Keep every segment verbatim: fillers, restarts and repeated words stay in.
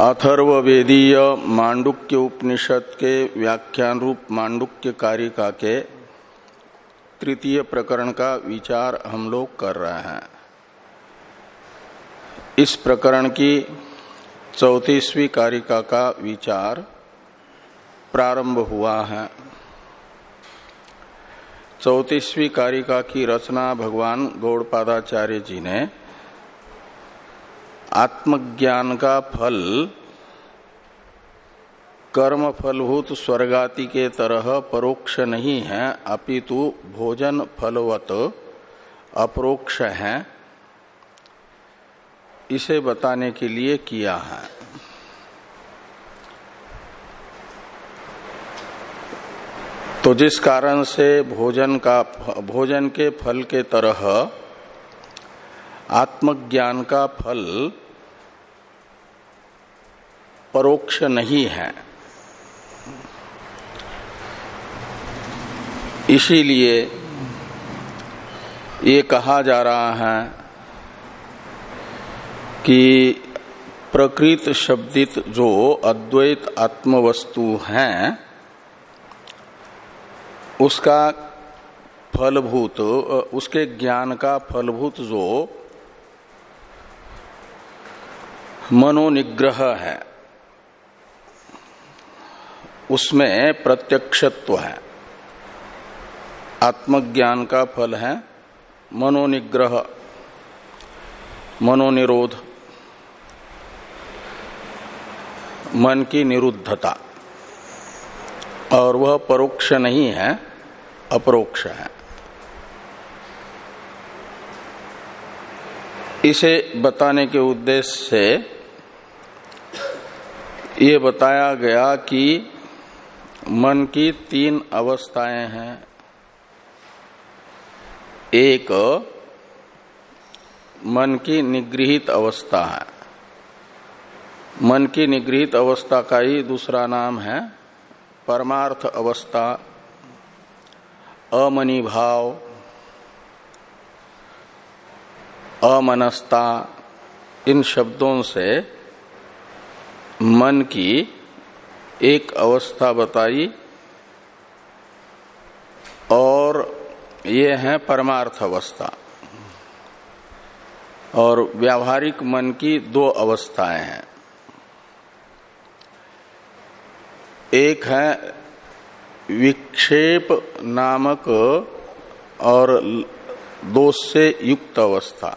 अथर्ववेदीय मांडुक्य उपनिषद के व्याख्यान रूप मांडुक्य कारिका के तृतीय प्रकरण का विचार हम लोग कर रहे हैं। इस प्रकरण की चौतीसवीं कारिका का विचार प्रारंभ हुआ है। चौतीसवीं कारिका की रचना भगवान गौड़पादाचार्य जी ने आत्मज्ञान का फल कर्म फलभूत स्वर्गादि के तरह परोक्ष नहीं है, अपितु भोजन फलवत अपरोक्ष है, इसे बताने के लिए किया है। तो जिस कारण से भोजन का भोजन के फल के तरह आत्मज्ञान का फल परोक्ष नहीं है, इसीलिए ये कहा जा रहा है कि प्रकृत शब्दित जो अद्वैत आत्मवस्तु हैं उसका फलभूत, उसके ज्ञान का फलभूत जो मनोनिग्रह है उसमें प्रत्यक्षत्व है। आत्मज्ञान का फल है मनोनिग्रह, मनोनिरोध, मन की निरुद्धता, और वह परोक्ष नहीं है, अपरोक्ष है। इसे बताने के उद्देश्य से ये बताया गया कि मन की तीन अवस्थाएं हैं। एक मन की निगृहित अवस्था है। मन की निगृहित अवस्था का ही दूसरा नाम है परमार्थ अवस्था, अमनी भाव, अमनस्ता। इन शब्दों से मन की एक अवस्था बताई, और ये है परमार्थ अवस्था। और व्यावहारिक मन की दो अवस्थाएं हैं। एक है विक्षेप नामक और दोष से युक्त अवस्था,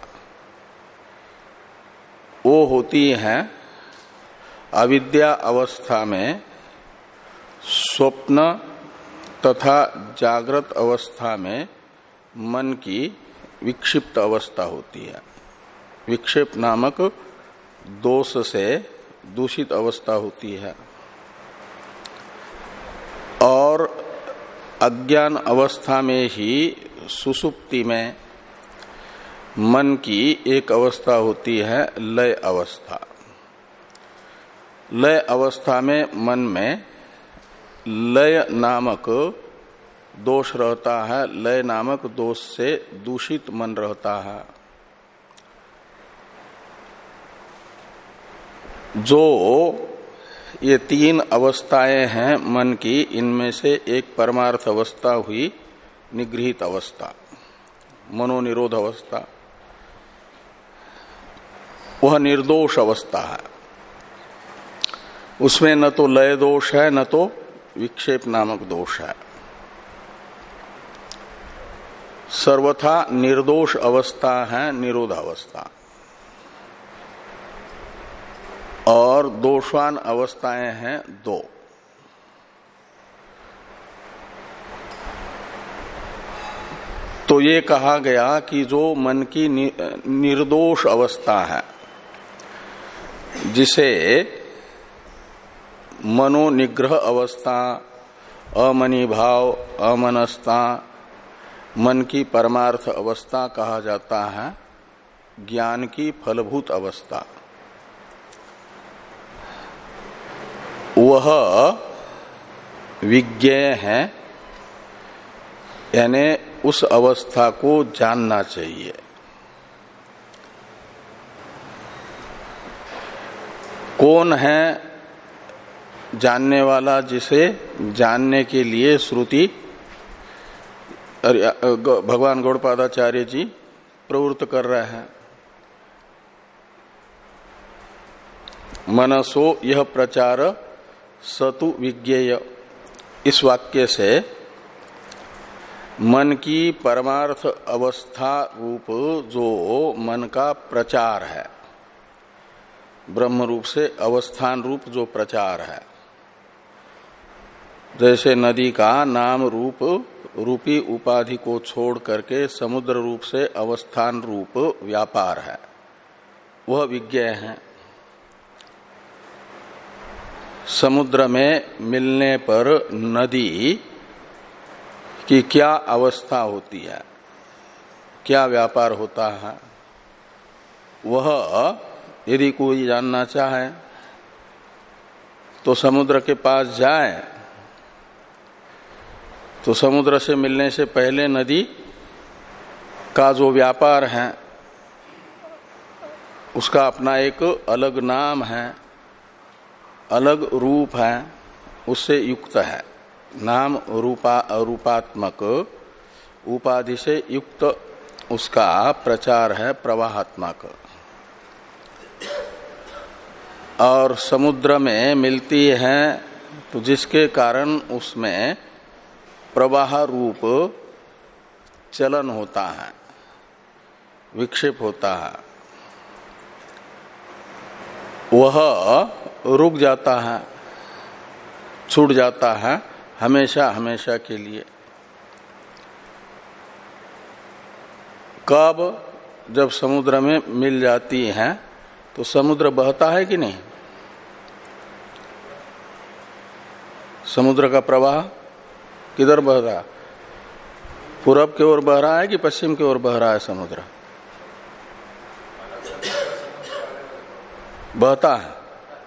वो होती है अविद्या अवस्था में स्वप्न तथा जागृत अवस्था में मन की विक्षिप्त अवस्था होती है। विक्षेप नामक दोष से दूषित अवस्था होती है। और अज्ञान अवस्था में ही सुषुप्ति में मन की एक अवस्था होती है लय अवस्था। लय अवस्था में मन में लय नामक दोष रहता है, लय नामक दोष से दूषित मन रहता है। जो ये तीन अवस्थाएं हैं मन की, इनमें से एक परमार्थ अवस्था हुई निगृहित अवस्था, मनोनिरोध अवस्था। वह निर्दोष अवस्था है। उसमें न तो लय दोष है न तो विक्षेप नामक दोष है। सर्वथा निर्दोष अवस्था है निरोध अवस्था। और दोषवान अवस्थाएं हैं दो। तो ये कहा गया कि जो मन की निर्दोष अवस्था है, जिसे मनोनिग्रह अवस्था, अमनी भाव, अमनस्ता, मन की परमार्थ अवस्था कहा जाता है, ज्ञान की फलभूत अवस्था, वह विज्ञेय है। यानी उस अवस्था को जानना चाहिए। कौन है जानने वाला जिसे जानने के लिए श्रुति भगवान गौड़पादाचार्य जी प्रवृत्त कर रहे हैं। मनसो यह प्रचार सतु विज्ञेय, इस वाक्य से मन की परमार्थ अवस्था रूप जो मन का प्रचार है, ब्रह्म रूप से अवस्थान रूप जो प्रचार है, जैसे नदी का नाम रूप रूपी उपाधि को छोड़ करके समुद्र रूप से अवस्थान रूप व्यापार है, वह विज्ञेय है। समुद्र में मिलने पर नदी की क्या अवस्था होती है, क्या व्यापार होता है, वह यदि कोई जानना चाहे तो समुद्र के पास जाए, तो समुद्र से मिलने से पहले नदी का जो व्यापार है उसका अपना एक अलग नाम है, अलग रूप है, उससे युक्त है। नाम रूपा रूपात्मक उपाधि से युक्त उसका प्रचार है प्रवाहात्मक। और समुद्र में मिलती है तो जिसके कारण उसमें प्रवाह रूप चलन होता है, विक्षेप होता है, वह रुक जाता है, छूट जाता है हमेशा हमेशा के लिए। कब? जब समुद्र में मिल जाती है तो समुद्र बहता है कि नहीं? समुद्र का प्रवाह किधर बह रहा? पूरब की ओर बह रहा है कि पश्चिम की ओर बह रहा है? समुद्र बहता है,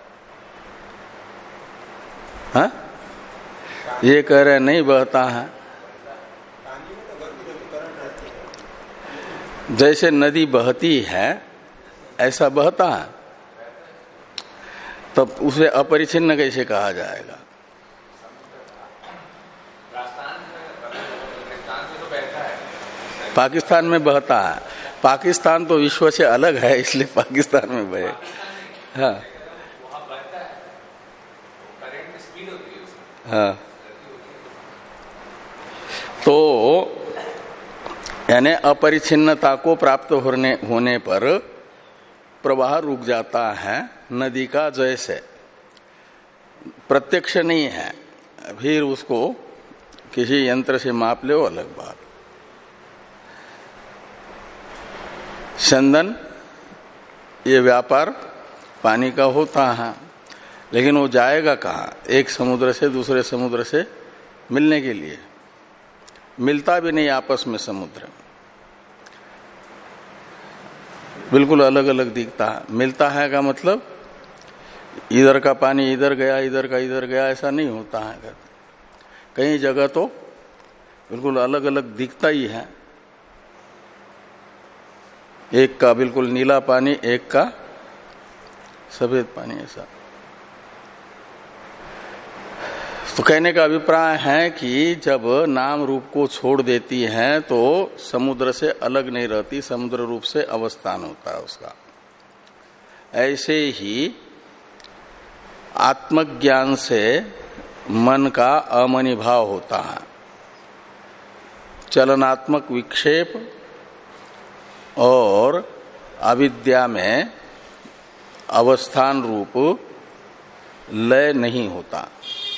हाँ? ये कह रहे नहीं बहता है। जैसे नदी बहती है ऐसा बहता है, तब उसे अपरिछिन्न कैसे कहा जाएगा? पाकिस्तान में बहता है, पाकिस्तान तो विश्व से अलग है इसलिए पाकिस्तान में बहे। हाँ हाँ, तो यानी अपरिछिन्नता को प्राप्त होने होने पर प्रवाह रुक जाता है नदी का। जैसे प्रत्यक्ष नहीं है, फिर उसको किसी यंत्र से माप ले, अलग बात। चंदन ये व्यापार पानी का होता है, लेकिन वो जाएगा कहाँ? एक समुद्र से दूसरे समुद्र से मिलने के लिए। मिलता भी नहीं आपस में, समुद्र बिल्कुल अलग अलग दिखता है। मिलता है का मतलब इधर का पानी इधर गया, इधर का इधर गया, ऐसा नहीं होता है। कई जगह तो बिल्कुल अलग अलग दिखता ही है, एक का बिल्कुल नीला पानी, एक का सफेद पानी, ऐसा। तो कहने का अभिप्राय है कि जब नाम रूप को छोड़ देती है तो समुद्र से अलग नहीं रहती, समुद्र रूप से अवस्थान होता है उसका। ऐसे ही आत्मज्ञान से मन का अमनि भाव होता है, चलनात्मक विक्षेप और अविद्या में अवस्थान रूप लय नहीं होता,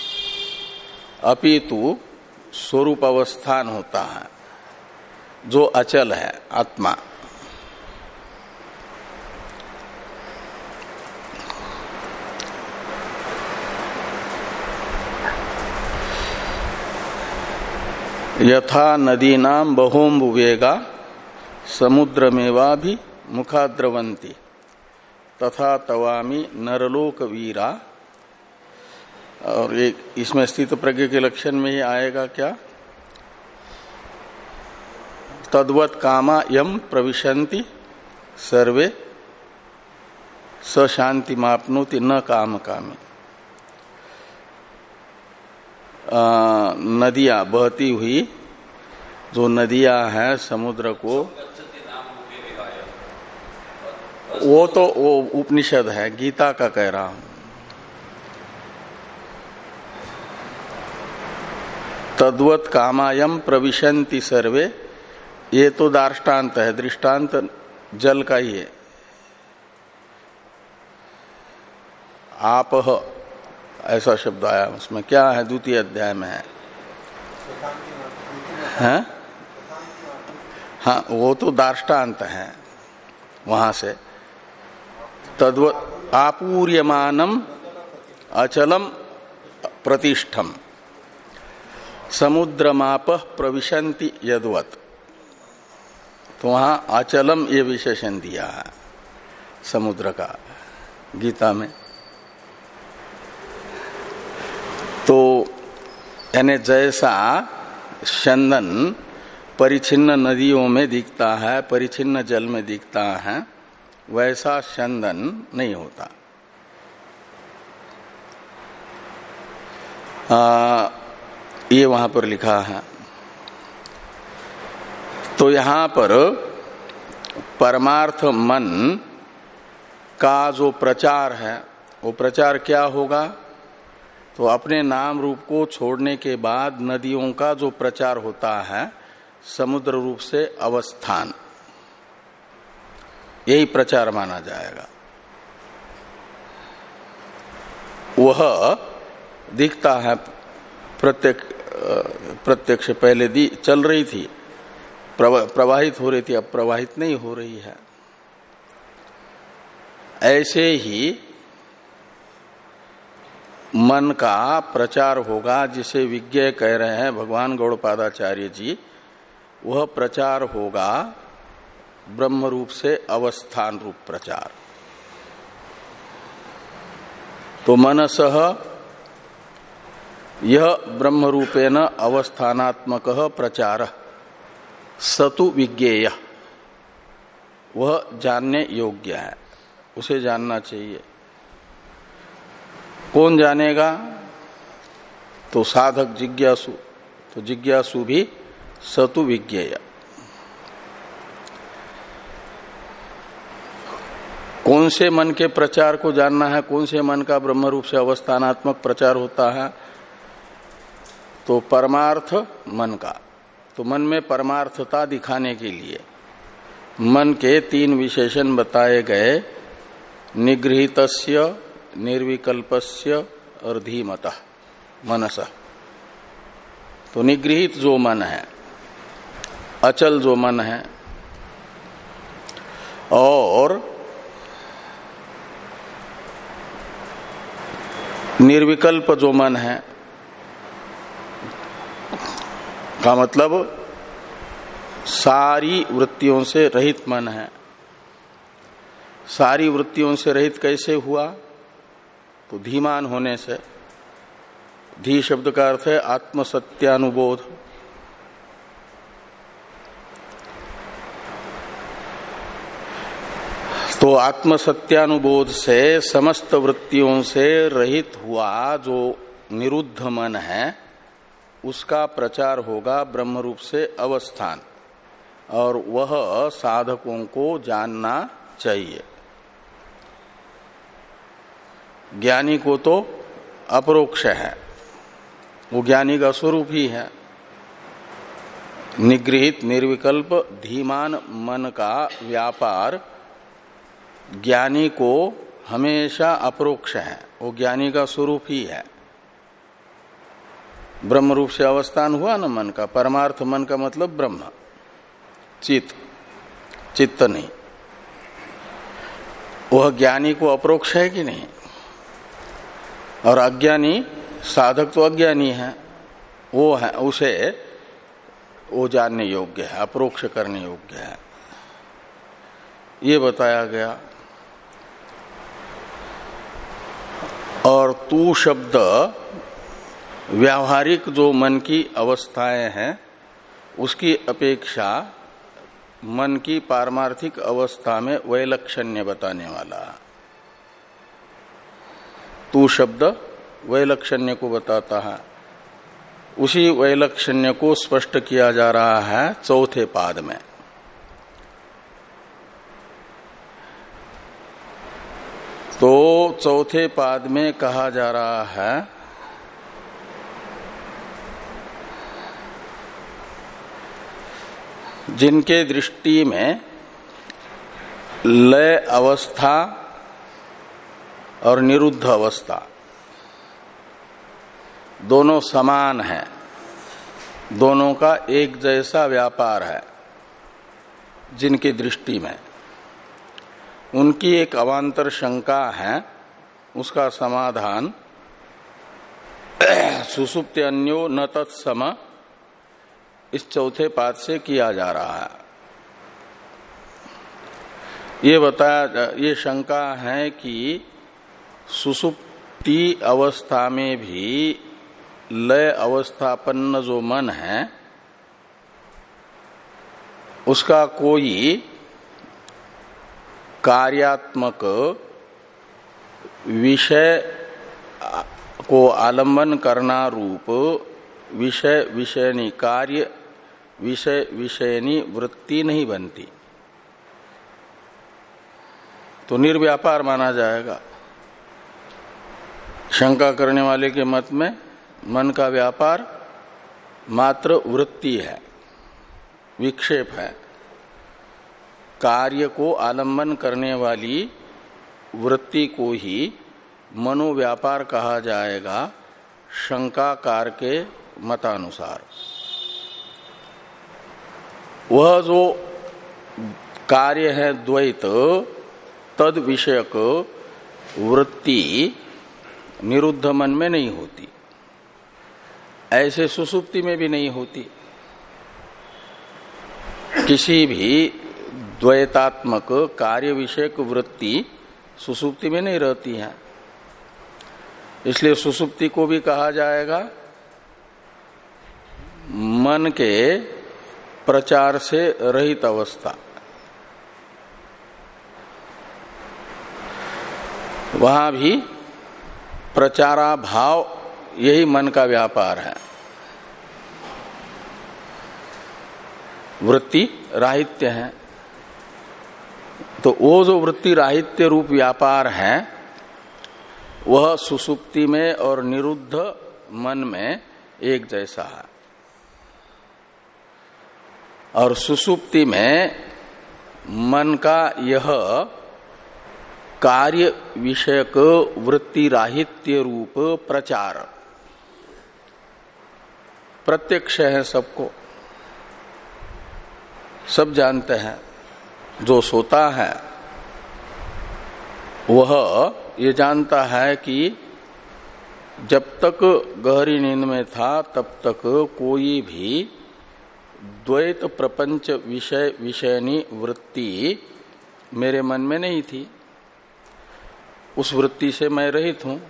अपितु स्वरूप अवस्थान होता है जो अचल है, आत्मा। यथा नदीनां बहोम्बुवेगा समुद्रमेवा भी मुखाद्रवंती तथा तवामी नरलोक वीरा। और एक इसमें स्थित प्रज्ञ के लक्षण में ही आएगा क्या? तद्वत कामा यम प्रविशन्ति सर्वे स शांति मापनोति न काम कामी। नदियां बहती हुई जो नदियां हैं समुद्र को, वो तो वो उपनिषद है, गीता का कह रहा हूं। तद्वत कामायम प्रविशन्ति सर्वे, ये तो दार्ष्टान्त है, दृष्टांत जल का ही है। आपह ऐसा शब्द आया, उसमें क्या है, द्वितीय अध्याय में है, हैं? हाँ, वो तो दार्ष्टान्त है वहां से। तद्वत आपूर्यमानम अचलम प्रतिष्ठम समुद्रमाप प्रविशन्ति यद्वत, तो वहां अचलम ये विशेषण दिया है समुद्र का गीता में। तो यानी जैसा चंदन परिचिन्न नदियों में दिखता है, परिचिन्न जल में दिखता है, वैसा चंदन नहीं होता। आ, ये वहां पर लिखा है। तो यहां पर परमार्थ मन का जो प्रचार है, वो प्रचार क्या होगा? तो अपने नाम रूप को छोड़ने के बाद नदियों का जो प्रचार होता है समुद्र रूप से अवस्थान, यही प्रचार माना जाएगा। वह दिखता है प्रत्यक्ष प्रत्यक्ष पहले दी चल रही थी, प्रवाहित हो रही थी, अब प्रवाहित नहीं हो रही है। ऐसे ही मन का प्रचार होगा, जिसे विज्ञेय कह रहे हैं भगवान गौड़पादाचार्य जी, वह प्रचार होगा ब्रह्म रूप से अवस्थान रूप प्रचार। तो मनसः यह ब्रह्म रूपेण अवस्थानात्मक प्रचार सतु विज्ञेय, वह जानने योग्य है, उसे जानना चाहिए। कौन जानेगा? तो साधक जिज्ञासु, तो जिज्ञासु भी सतु विज्ञेय। कौन से मन के प्रचार को जानना है? कौन से मन का ब्रह्म रूप से अवस्थानात्मक प्रचार होता है? तो परमार्थ मन का। तो मन में परमार्थता दिखाने के लिए मन के तीन विशेषण बताए गए, निगृहीतस्य, निर्विकल्पस्य और धीमतः मनसः। तो निगृहीत जो मन है, अचल जो मन है, और निर्विकल्प जो मन है, का मतलब सारी वृत्तियों से रहित मन है। सारी वृत्तियों से रहित कैसे हुआ? तो धीमान होने से। धी शब्द का अर्थ है आत्मसत्यानुबोध। तो आत्मसत्यानुबोध से समस्त वृत्तियों से रहित हुआ जो निरुद्ध मन है, उसका प्रचार होगा ब्रह्म रूप से अवस्थान, और वह साधकों को जानना चाहिए। ज्ञानी को तो अपरोक्ष है, वो ज्ञानी का स्वरूप ही है। निगृहित निर्विकल्प धीमान मन का व्यापार ज्ञानी को हमेशा अपरोक्ष है, वो ज्ञानी का स्वरूप ही है। ब्रह्म रूप से अवस्थान हुआ न मन का, परमार्थ मन का मतलब ब्रह्म, चित्त, चित्त नहीं। वह ज्ञानी को अपरोक्ष है कि नहीं? और अज्ञानी साधक तो अज्ञानी है, वो है, उसे वो जानने योग्य है, अपरोक्ष करने योग्य है, ये बताया गया। और तू शब्द व्यावहारिक जो मन की अवस्थाएं हैं उसकी अपेक्षा मन की पारमार्थिक अवस्था में वैलक्षण्य बताने वाला। तू शब्द वैलक्षण्य को बताता है। उसी वैलक्षण्य को स्पष्ट किया जा रहा है चौथे पाद में। तो चौथे पाद में कहा जा रहा है जिनके दृष्टि में लय अवस्था और निरुद्ध अवस्था दोनों समान है, दोनों का एक जैसा व्यापार है, जिनकी दृष्टि में उनकी एक अवांतर शंका है, उसका समाधान सुषुप्ति अन्यो न तत्सम इस चौथे पाद से किया जा रहा है। ये बताया, ये शंका है कि सुषुप्ति अवस्था में भी लय अवस्थापन्न जो मन है उसका कोई कार्यात्मक विषय को आलंबन करना रूप विषय विषयनी कार्य विषय विषयनी वृत्ति नहीं बनती, तो निर्व्यापार माना जाएगा। शंका करने वाले के मत में मन का व्यापार मात्र वृत्ति है, विक्षेप है। कार्य को आलंबन करने वाली वृत्ति को ही मनोव्यापार कहा जाएगा शंकाकार के मतानुसार। वह जो कार्य है द्वैत, तद विषयक वृत्ति निरुद्ध मन में नहीं होती, ऐसे सुषुप्ति में भी नहीं होती। किसी भी द्वैतात्मक कार्य विषयक वृत्ति सुषुप्ति में नहीं रहती है, इसलिए सुषुप्ति को भी कहा जाएगा मन के प्रचार से रहित अवस्था। वहां भी प्रचारा भाव यही मन का व्यापार है, वृत्ति राहित्य है। तो वो जो वृत्ति राहित्य रूप व्यापार है वह सुषुप्ति में और निरुद्ध मन में एक जैसा है, और सुषुप्ति में मन का यह कार्य विषयक वृत्ति राहित्य रूप प्रचार प्रत्यक्ष है, सबको सब जानते हैं। जो सोता है वह ये जानता है कि जब तक गहरी नींद में था तब तक कोई भी द्वैत प्रपंच विषय विषयनी वृत्ति मेरे मन में नहीं थी, उस वृत्ति से मैं रहित हूं।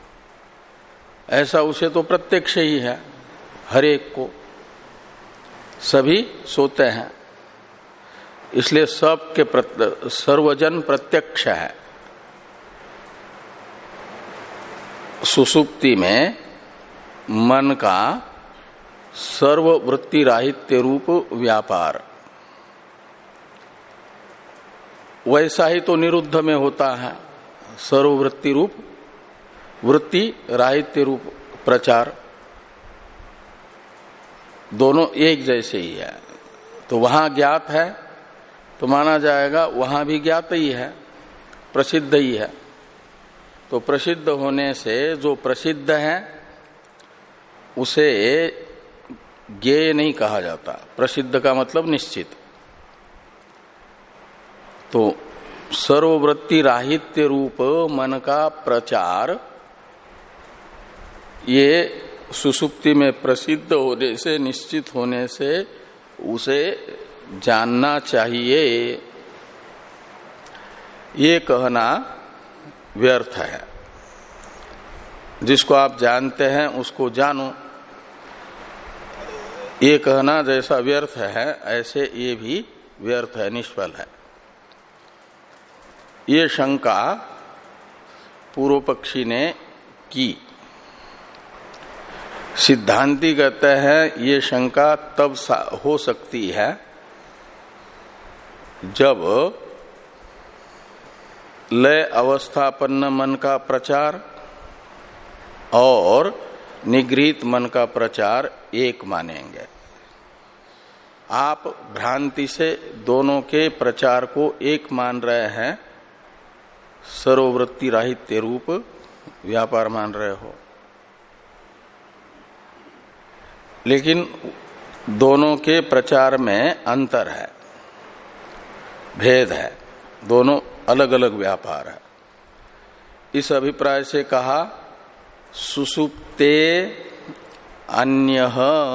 ऐसा उसे तो प्रत्यक्ष ही है, हर एक को, सभी सोते हैं, इसलिए सब के प्रत्य, सर्वजन प्रत्यक्ष है। सुषुप्ति में मन का सर्ववृत्ति राहित्य रूप व्यापार वैसा ही तो निरुद्ध में होता है, सर्ववृत्ति रूप वृत्ति राहित्य रूप प्रचार, दोनों एक जैसे ही है। तो वहां ज्ञात है तो माना जाएगा वहां भी ज्ञात ही है, प्रसिद्ध ही है। तो प्रसिद्ध होने से जो प्रसिद्ध है उसे ज्ञेय नहीं कहा जाता, प्रसिद्ध का मतलब निश्चित। तो सर्ववृत्ति राहित्य रूप मन का प्रचार ये सुषुप्ति में प्रसिद्ध होने से, निश्चित होने से उसे जानना चाहिए, ये कहना व्यर्थ है। जिसको आप जानते हैं उसको जानो, ये कहना जैसा व्यर्थ है ऐसे ये भी व्यर्थ है, निष्फल है। ये शंका पूर्व पक्षी ने की। सिद्धांती कहते हैं ये शंका तब हो सकती है जब लय अवस्थापन्न मन का प्रचार और निगृहीत मन का प्रचार एक मानेंगे। आप भ्रांति से दोनों के प्रचार को एक मान रहे हैं, सर्ववृत्ति राहित्य रूप व्यापार मान रहे हो, लेकिन दोनों के प्रचार में अंतर है, भेद है, दोनों अलग अलग व्यापार है। इस अभिप्राय से कहा सुषुप्ते अन्यः,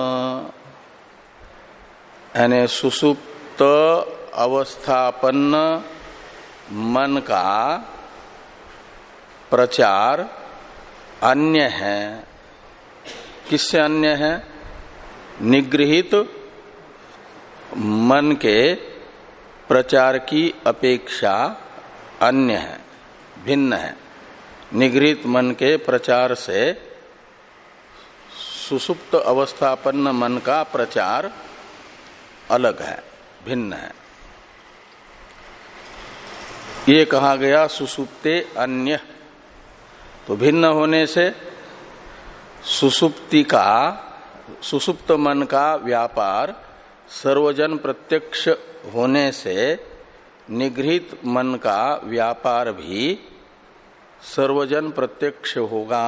यानी सुषुप्त अवस्थापन्न मन का प्रचार अन्य है। किससे अन्य है? निगृहीत मन के प्रचार की अपेक्षा अन्य है, भिन्न है। निगृहीत मन के प्रचार से सुषुप्त अवस्थापन्न मन का प्रचार अलग है, भिन्न है। ये कहा गया सुषुप्ते अन्य, तो भिन्न होने से सुषुप्ति का, सुषुप्त मन का व्यापार सर्वजन प्रत्यक्ष होने से निगृहीत मन का व्यापार भी सर्वजन प्रत्यक्ष होगा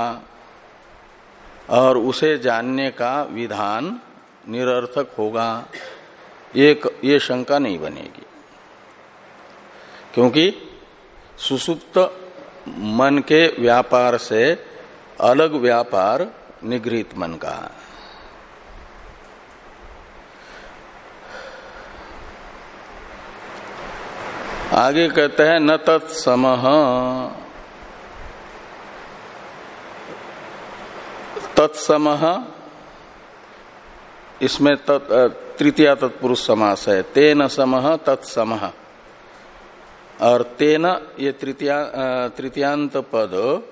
और उसे जानने का विधान निरर्थक होगा। एक ये शंका नहीं बनेगी, क्योंकि सुषुप्त मन के व्यापार से अलग व्यापार निगृहीत मन का है। आगे कहते हैं न तत्समः, तत्समः इसमें तत् तृतीया तत्पुरुष समास है। तेन समः तत्समः, और तेन ये तृतीया तृतीयांत पद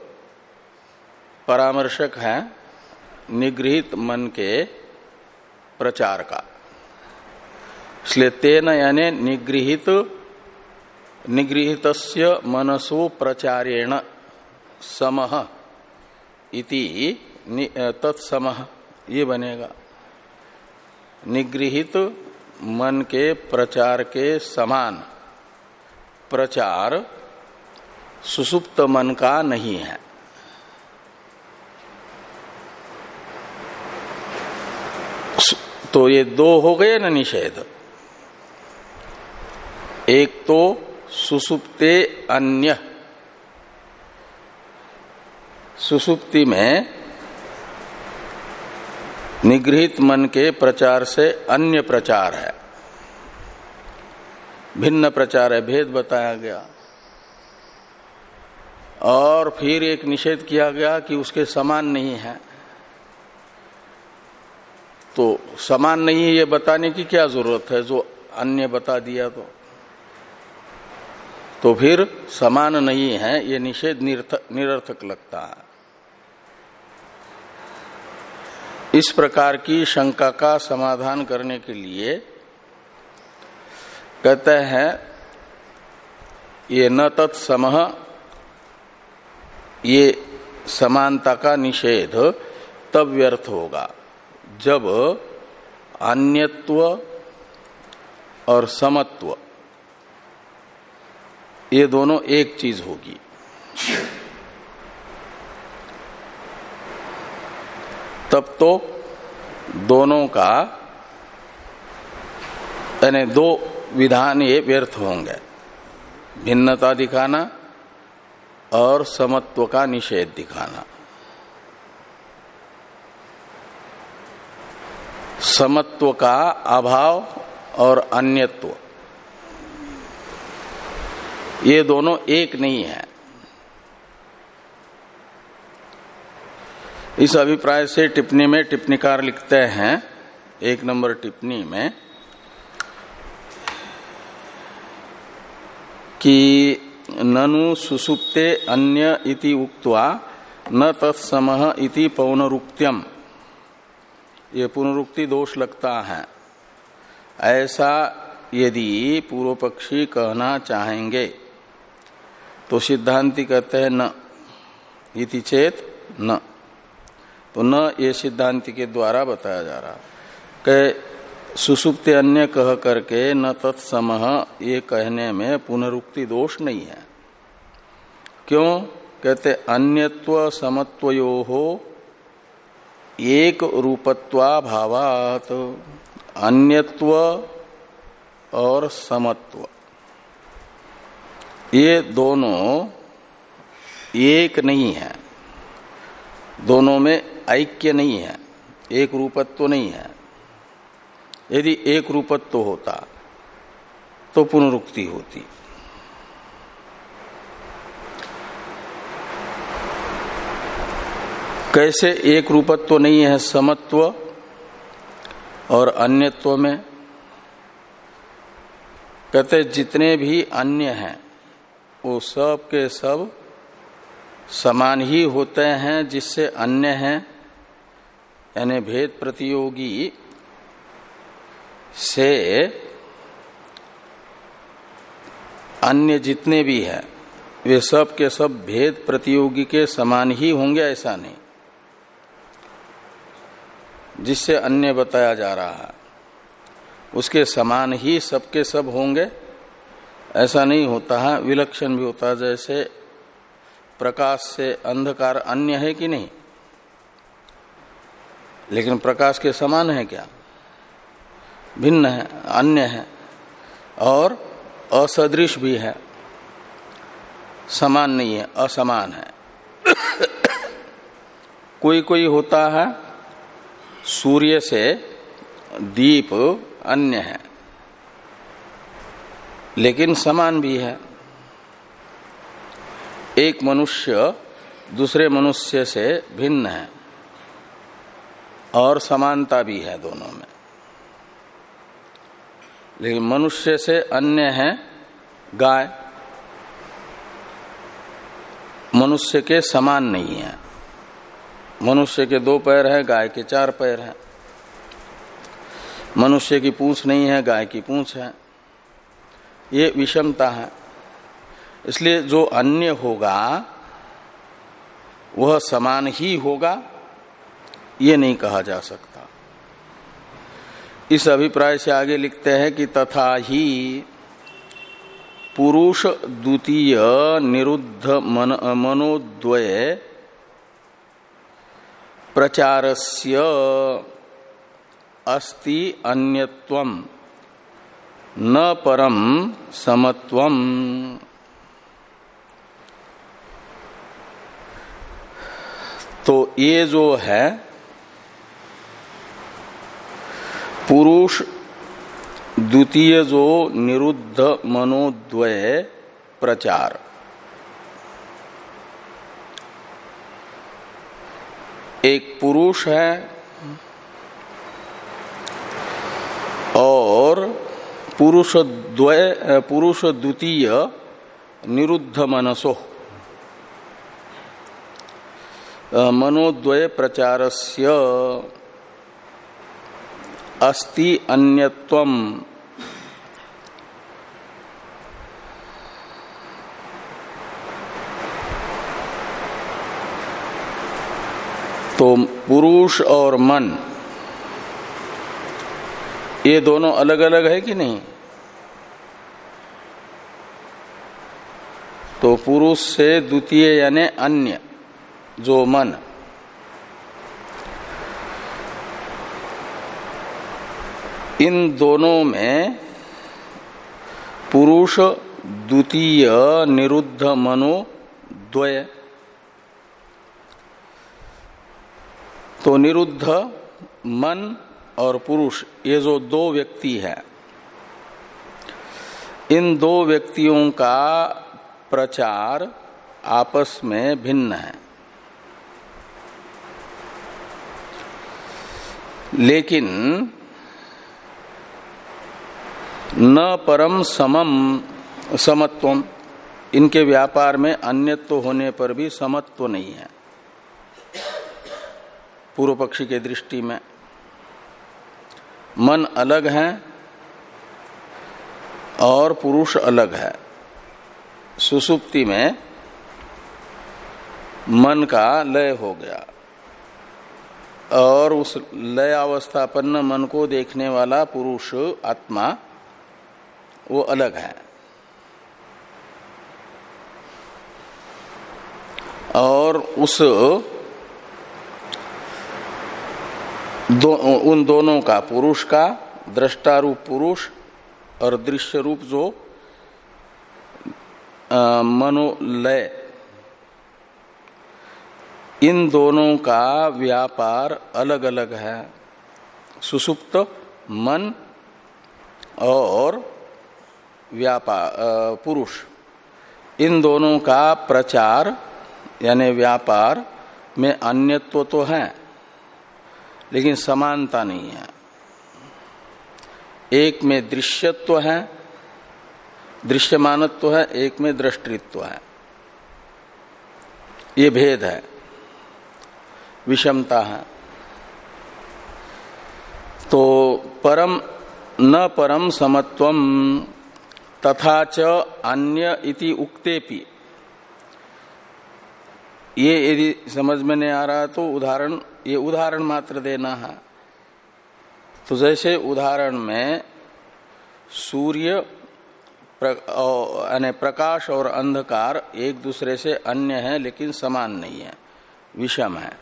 परामर्शक है निगृहीत मन के प्रचार का, इसलिए तेन यानी निगृहीत निगृहीतस्य मनसो प्रचारेण समः इति तत्समः ये बनेगा। निगृहीत मन के प्रचार के समान प्रचार सुषुप्त मन का नहीं है। तो ये दो हो गए ना निषेध। एक तो सुषुप्ते अन्य, सुषुप्ति में निगृहीत मन के प्रचार से अन्य प्रचार है, भिन्न प्रचार है, भेद बताया गया। और फिर एक निषेध किया गया कि उसके समान नहीं है। तो समान नहीं है ये बताने की क्या जरूरत है, जो अन्य बता दिया तो तो फिर समान नहीं है ये निषेध निरर्थक लगता है। इस प्रकार की शंका का समाधान करने के लिए कहते हैं ये न तत्समः, ये समानता का निषेध तब व्यर्थ होगा जब अन्यत्व और समत्व ये दोनों एक चीज होगी। तब तो दोनों का यानी दो विधान ये व्यर्थ होंगे, भिन्नता दिखाना और समत्व का निषेध दिखाना। समत्व का अभाव और अन्यत्व ये दोनों एक नहीं है। इस अभिप्राय से टिप्पणी में टिप्पणीकार लिखते हैं, एक नंबर टिप्पणी में, कि ननु सुषुप्ते अन्य इति उक्त्वा न तत्समः इति पौनरुक्त्यम, ये पुनरुक्ति दोष लगता है। ऐसा यदि पूर्व पक्षी कहना चाहेंगे तो सिद्धांति कहते हैं न इति चेत न, तो न ये सिद्धांति के द्वारा बताया जा रहा कि सुसुप्ति अन्य कह करके न तत्समः ये कहने में पुनरुक्ति दोष नहीं है। क्यों? कहते अन्यत्व समत्वयोः एक रूपत्वाभावात्, अन्यत्व और समत्व ये दोनों एक नहीं है, दोनों में ऐक्य नहीं है, एक रूपत्व नहीं है। यदि एक रूपत्व होता तो पुनरुक्ति होती। कैसे एक रूपत्व नहीं है समत्व और अन्यत्व में? कहते जितने भी अन्य हैं वो सब के सब समान ही होते हैं, जिससे अन्य हैं यानी भेद प्रतियोगी से अन्य जितने भी हैं वे सब के सब भेद प्रतियोगी के समान ही होंगे, ऐसा नहीं। जिससे अन्य बताया जा रहा है उसके समान ही सबके सब होंगे, ऐसा नहीं होता है। विलक्षण भी होता है। जैसे प्रकाश से अंधकार अन्य है कि नहीं, लेकिन प्रकाश के समान है क्या? भिन्न है, अन्य है और असदृश भी है, समान नहीं है, असमान है। कोई कोई होता है सूर्य से दीप अन्य है लेकिन समान भी है। एक मनुष्य दूसरे मनुष्य से भिन्न है और समानता भी है दोनों में, लेकिन मनुष्य से अन्य है गाय, मनुष्य के समान नहीं है। मनुष्य के दो पैर है, गाय के चार पैर है। मनुष्य की पूंछ नहीं है, गाय की पूंछ है। ये विषमता है। इसलिए जो अन्य होगा वह समान ही होगा, ये नहीं कहा जा सकता। इस अभिप्राय से आगे लिखते हैं कि तथा ही पुरुष द्वितीय निरुद्ध मन, मनोद्वय प्रचारस्य अस्ति अन्यत्वम न परम समत्वम। तो ये जो है पुरुष द्वितीय जो निरुद्ध मनोद्वय प्रचार, एक पुरुष है और पुरुष द्वय पुरुष द्वितीय निरुद्ध मनसो मनोद्वय प्रचारस्य अस्ति अन्यत्वम। तो पुरुष और मन ये दोनों अलग अलग है कि नहीं? तो पुरुष से द्वितीय यानी अन्य जो मन, इन दोनों में पुरुष द्वितीय निरुद्ध मनो द्वय, तो निरुद्ध मन और पुरुष ये जो दो व्यक्ति है, इन दो व्यक्तियों का प्रचार आपस में भिन्न है। लेकिन न परम समम समत्वम, इनके व्यापार में अन्यत्व होने पर भी समत्व नहीं है। पूर्व पक्षी के दृष्टि में मन अलग है और पुरुष अलग है। सुसुप्ति में मन का लय हो गया और उस लय अवस्थापन्न मन को देखने वाला पुरुष आत्मा वो अलग है। और उस दो, उन दोनों का, पुरुष का दृष्टा रूप पुरुष और दृश्य रूप जो मनोलय, इन दोनों का व्यापार अलग अलग है। सुसुप्त मन और व्यापार पुरुष, इन दोनों का प्रचार यानी व्यापार में अन्यत्व तो है लेकिन समानता नहीं है। एक में दृश्यत्व है, दृश्यमानत्व है, एक में दृष्टित्व है। ये भेद है, विषमता है। तो परम न परम समत्वम तथा च अन्य इति उक्तेपि, ये यदि समझ में नहीं आ रहा तो उदाहरण, ये उदाहरण मात्र देना है। तो जैसे उदाहरण में सूर्य यानी प्रकाश और अंधकार एक दूसरे से अन्य है लेकिन समान नहीं है, विषम है।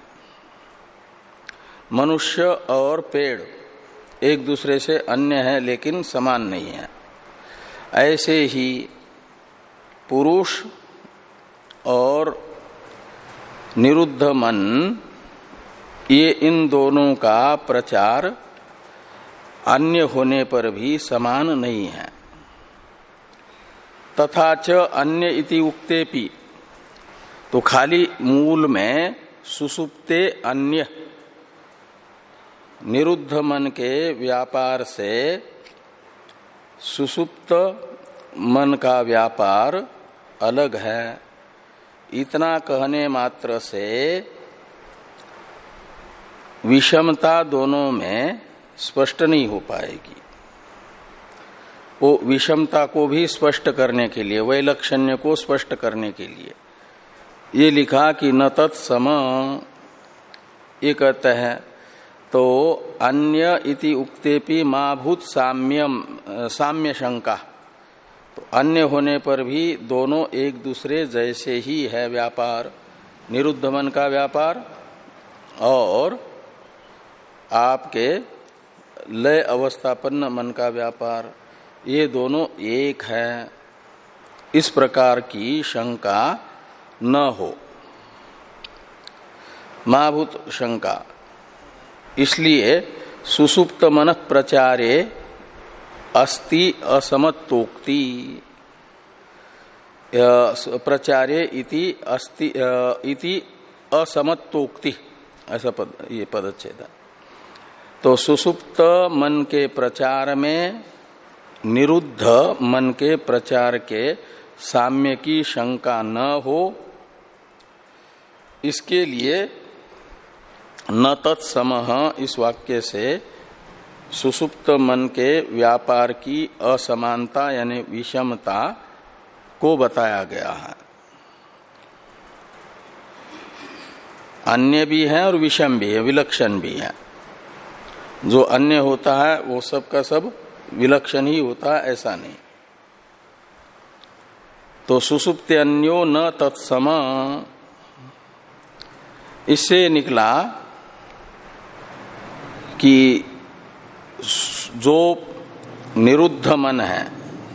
मनुष्य और पेड़ एक दूसरे से अन्य है लेकिन समान नहीं है। ऐसे ही पुरुष और निरुद्ध मन, ये इन दोनों का प्रचार अन्य होने पर भी समान नहीं है। तथा च अन्य इति उक्तेपि, तो खाली मूल में सुसुप्ते अन्य, निरुद्ध मन के व्यापार से सुसुप्त मन का व्यापार अलग है, इतना कहने मात्र से विषमता दोनों में स्पष्ट नहीं हो पाएगी। वो विषमता को भी स्पष्ट करने के लिए, वैलक्षण्य को स्पष्ट करने के लिए ये लिखा कि न तत्सम, ये कहते हैं तो अन्य इति उक्तेपि माभूत साम्यम साम्य शंका, तो अन्य होने पर भी दोनों एक दूसरे जैसे ही है व्यापार, निरुद्ध मन का व्यापार और आपके लय अवस्थापन्न मन का व्यापार, ये दोनों एक है, इस प्रकार की शंका न हो, माभूत शंका। इसलिए सुसुप्त मन प्रचारे अस्ति असमत्वोक्ति, प्रचारे इति अस्ति इति असमत्वोक्ति, ऐसा पद, ये पदच्छेद है। तो सुसुप्त मन के प्रचार में निरुद्ध मन के प्रचार के साम्य की शंका न हो, इसके लिए न तत्समः इस वाक्य से सुसुप्त मन के व्यापार की असमानता यानी विषमता को बताया गया है। अन्य भी है और विषम भी है, विलक्षण भी है। जो अन्य होता है वो सब का सब विलक्षण ही होता है, ऐसा नहीं। तो सुसुप्ते अन्यो न तत्सम, इससे निकला कि जो निरुद्ध मन है,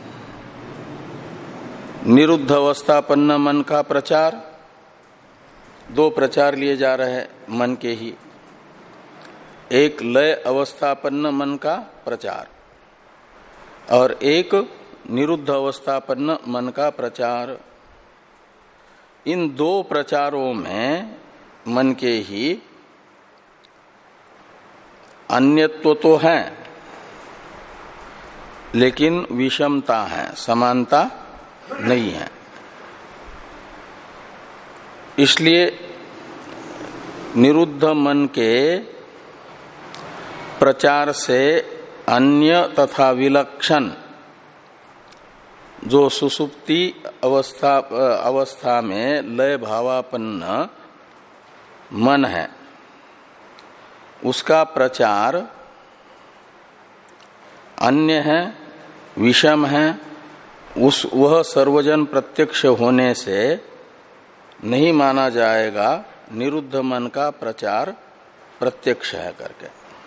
निरुद्ध अवस्थापन्न मन का प्रचार, दो प्रचार लिए जा रहे हैं मन के ही, एक लय अवस्थापन्न मन का प्रचार और एक निरुद्ध अवस्थापन्न मन का प्रचार। इन दो प्रचारों में मन के ही अन्यत्व तो है लेकिन विषमता है, समानता नहीं है। इसलिए निरुद्ध मन के प्रचार से अन्य तथा विलक्षण जो सुसुप्ति अवस्था अवस्था में लय भावापन्न मन है उसका प्रचार अन्य है, विषम है, उस वह सर्वजन प्रत्यक्ष होने से नहीं माना जाएगा निरुद्ध मन का प्रचार प्रत्यक्ष है करके।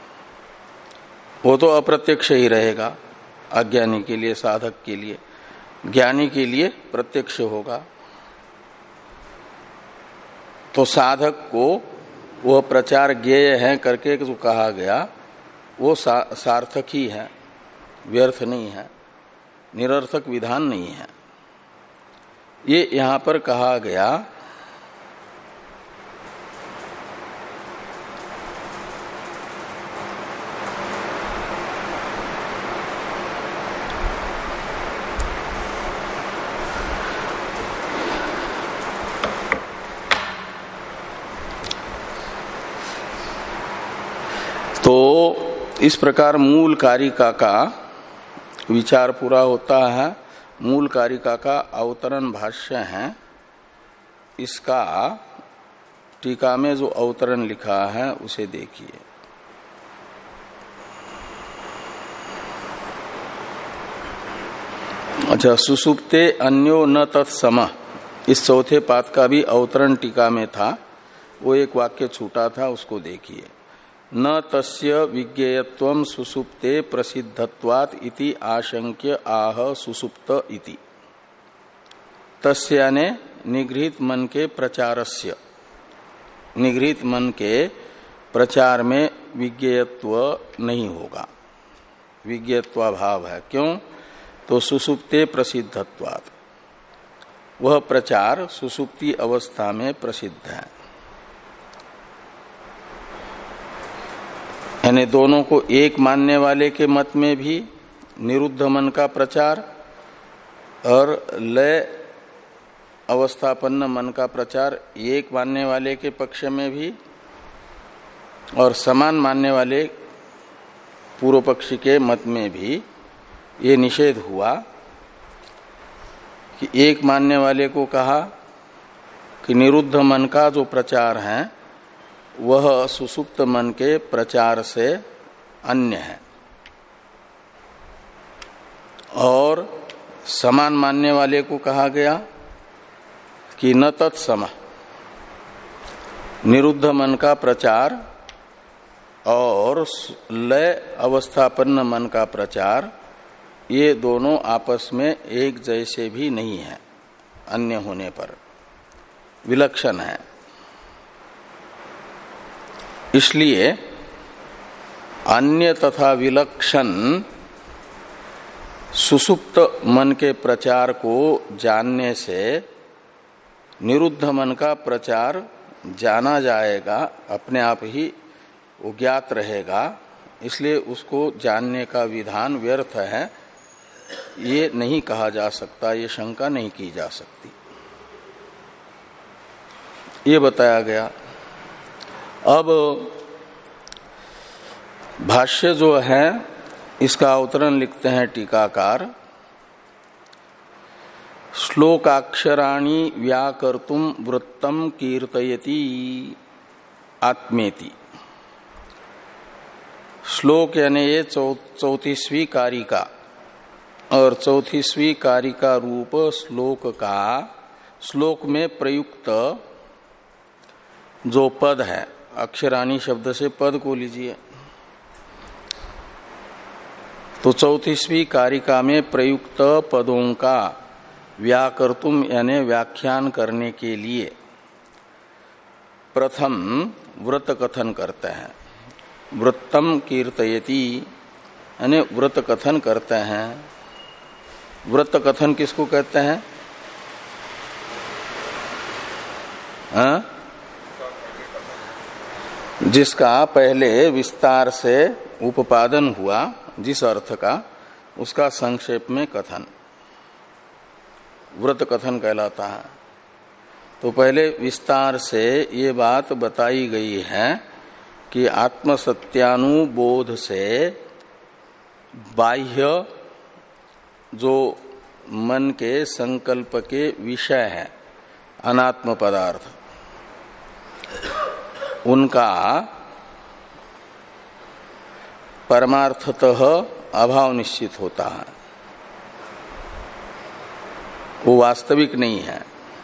वो तो अप्रत्यक्ष ही रहेगा अज्ञानी के लिए, साधक के लिए। ज्ञानी के लिए प्रत्यक्ष होगा। तो साधक को वह प्रचार ज्ञेय है करके जो कहा गया वो सा, सार्थक ही है, व्यर्थ नहीं है, निरर्थक विधान नहीं है। ये यहां पर कहा गया तो इस प्रकार मूल कारिका का विचार पूरा होता है। मूल कारिका का अवतरण भाष्य है, इसका टीका में जो अवतरण लिखा है उसे देखिए। अच्छा, सुसुप्ते अन्यो न तत्सम, इस चौथे पाद का भी अवतरण टीका में था, वो एक वाक्य छूटा था, उसको देखिए। न तस्य विज्ञेयत्वं सुसुप्ते प्रसिद्धत्वात् इति आशंक्य आह सुसुप्त इति। तस्य याने निगृहीत मन के प्रचारस्य, निगृहीत मन के प्रचार में विज्ञेयत्व नहीं होगा, विज्ञेयत्वाभाव है। क्यों? तो सुसुप्ते प्रसिद्धत्वात्, वह प्रचार सुसुप्ति अवस्था में प्रसिद्ध है। यानी दोनों को एक मानने वाले के मत में भी निरुद्ध मन का प्रचार और लय अवस्थापन्न मन का प्रचार एक मानने वाले के पक्ष में भी, और समान मानने वाले पूर्व पक्षी के मत में भी ये निषेध हुआ कि एक मानने वाले को कहा कि निरुद्ध मन का जो प्रचार है वह सुसुप्त मन के प्रचार से अन्य है, और समान मानने वाले को कहा गया कि न तत्सम, निरुद्ध मन का प्रचार और लय अवस्थापन्न मन का प्रचार ये दोनों आपस में एक जैसे भी नहीं है, अन्य होने पर विलक्षण है। इसलिए अन्य तथा विलक्षण सुसुप्त मन के प्रचार को जानने से निरुद्ध मन का प्रचार जाना जाएगा, अपने आप ही वो ज्ञात रहेगा। इसलिए उसको जानने का विधान व्यर्थ है, ये नहीं कहा जा सकता, ये शंका नहीं की जा सकती, ये बताया गया। अब भाष्य जो है इसका अवतरण लिखते हैं टीकाकार। श्लोकाक्षराणि व्याकर्तुम वृत्तम कीर्तयति आत्मेति। श्लोक यानी ये चौ, चौतीसवीं कारिका, और चौतीसवीं कारिका रूप श्लोक का श्लोक में प्रयुक्त जो पद है, अक्षराणी शब्द से पद को लीजिए, तो चौतीसवीं कारिका में प्रयुक्त पदों का व्याकर्तुम यानी व्याख्यान करने के लिए प्रथम व्रत कथन करते हैं। वृत्तम कीर्तयति यानी व्रत कथन करते हैं। व्रत कथन किसको कहते हैं? हाँ? जिसका पहले विस्तार से उपादन हुआ, जिस अर्थ का, उसका संक्षेप में कथन व्रत कथन कहलाता है। तो पहले विस्तार से ये बात बताई गई है कि आत्म सत्यानुबोध से बाह्य जो मन के संकल्प के विषय है अनात्म पदार्थ, उनका परमार्थतः अभाव निश्चित होता है, वो वास्तविक नहीं है।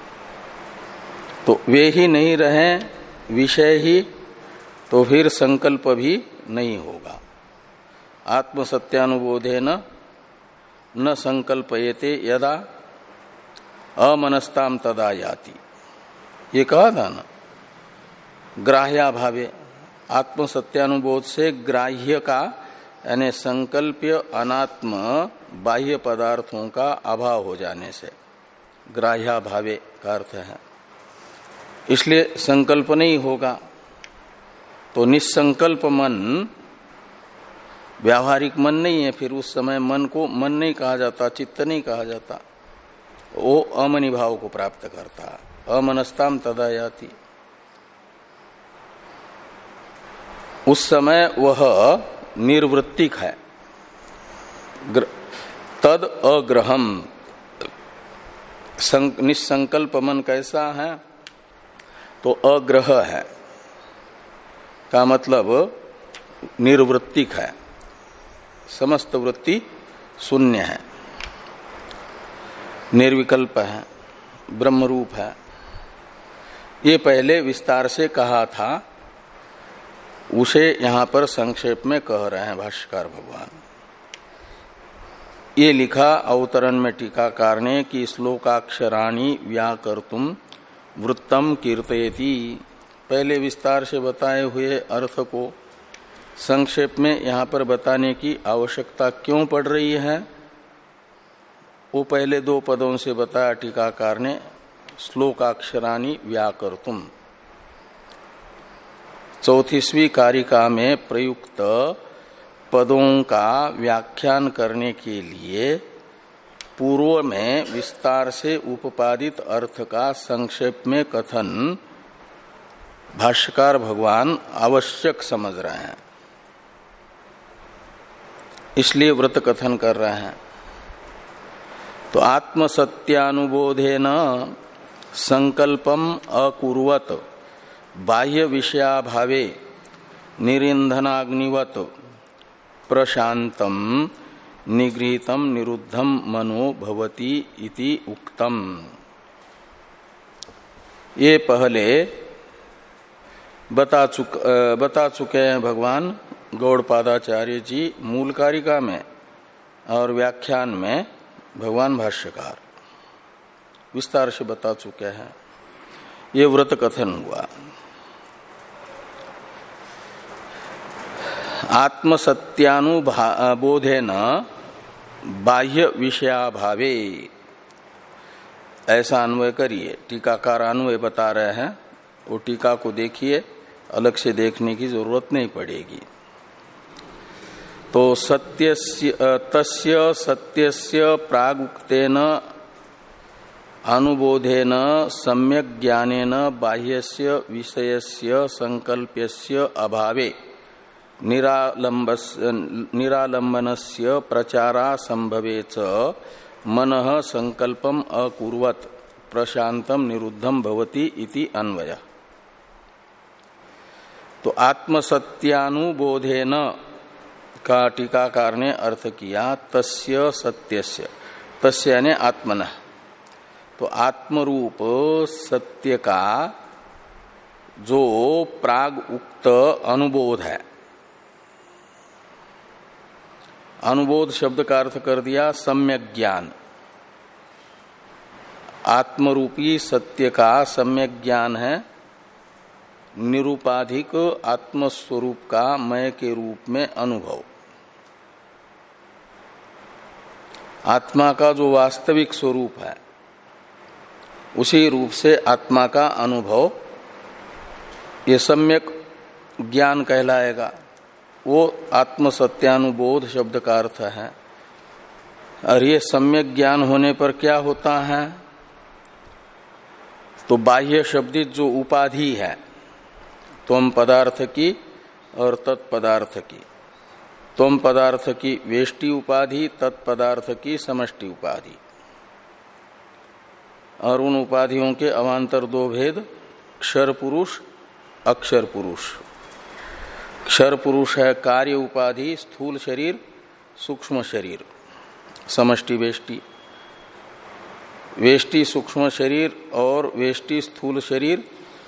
तो वे ही नहीं रहे विषय ही, तो फिर संकल्प भी नहीं होगा। आत्म सत्यानुबोधेन न संकल्पयते यदा अमनस्ताम तदा याति, ये कहा था ना। ग्राह्याभावे, आत्म सत्यानुबोध से ग्राह्य का यानी संकल्प्य अनात्म बाह्य पदार्थों का अभाव हो जाने से ग्राह्याभावे का अर्थ है, इसलिए संकल्प नहीं होगा। तो निसंकल्प मन व्यावहारिक मन नहीं है, फिर उस समय मन को मन नहीं कहा जाता, चित्त नहीं कहा जाता, वो अमनि भाव को प्राप्त करता है। अमनस्ताम तदा याति, उस समय वह निर्वृत्तिक है। तद अग्रहम, निसंकल्प मन कैसा है? तो अग्रह है का मतलब निर्वृत्तिक है, समस्त वृत्ति शून्य है, निर्विकल्प है, ब्रह्म रूप है। ये पहले विस्तार से कहा था, उसे यहां पर संक्षेप में कह रहे हैं भाष्यकार भगवान। ये लिखा अवतरण में टीकाकार ने कि श्लोकाक्षराणि व्याकर्तुम वृत्तम कीर्तयति, पहले विस्तार से बताए हुए अर्थ को संक्षेप में यहां पर बताने की आवश्यकता क्यों पड़ रही है, वो पहले दो पदों से बताया टीकाकार ने। श्लोकाक्षराणि व्याकर्तुम, चौतीसवीं कारिका में प्रयुक्त पदों का व्याख्यान करने के लिए पूर्व में विस्तार से उपपादित अर्थ का संक्षेप में कथन भाष्यकार भगवान आवश्यक समझ रहे हैं, इसलिए व्रत कथन कर रहे हैं। तो आत्म सत्यानुबोधेन संकल्पम अकुर्वत बाह्य विषयाभावे निरिंधनाग्निवत प्रशांतम निगृहीतम निरुद्धम मनो भवति इति उक्तम। ये पहले बता चुक बता चुके हैं भगवान गौड़पादाचार्य जी मूल कारिका में, और व्याख्यान में भगवान भाष्यकार विस्तार से बता चुके हैं। ये व्रत कथन हुआ। आत्म सत्यानुबोधेन बाह्य विषयाभावे, ऐसा अन्वय करिए। टीकाकार अन्वय बता रहे हैं, वो टीका को देखिए, अलग से देखने की जरूरत नहीं पड़ेगी। तो सत्यस्य तस्य सत्यस्य प्रागुक्तेन अनुबोधेन सम्यक ज्ञानेन बाह्यस्य विषयस्य संकल्प्यस्य अभावे निरालंबनस्य प्रचारा संभवे च मनः संकल्पम अकुर्वत प्रशांतम निरुद्धम भवति इति अन्वय। तो आत्मसत्यानुबोधेन का टीकाकार ने अर्थ किया तस्य सत्यस्य, तस्य यानी आत्मनः। तो आत्मरूप सत्य का जो प्राग उक्त अनुबोध है, अनुबोध शब्द का अर्थ कर दिया सम्यक ज्ञान। आत्मरूपी सत्य का सम्यक ज्ञान है निरूपाधिक आत्मस्वरूप का मय के रूप में अनुभव। आत्मा का जो वास्तविक स्वरूप है उसी रूप से आत्मा का अनुभव, ये सम्यक ज्ञान कहलाएगा। वो आत्म सत्यानुबोध शब्द का अर्थ है। और ये सम्यक ज्ञान होने पर क्या होता है? तो बाह्य शब्दित जो उपाधि है त्वम पदार्थ की और तत्पदार्थ की, त्वम पदार्थ की वेष्टि उपाधि, तत्पदार्थ की समष्टि उपाधि, और उन उपाधियों के अवान्तर दो भेद क्षर पुरुष अक्षर पुरुष। क्षर पुरुष है कार्य उपाधि, स्थूल शरीर सूक्ष्म शरीर समष्टि वेष्टि, वेष्टि सूक्ष्म शरीर और वेष्टि स्थूल शरीर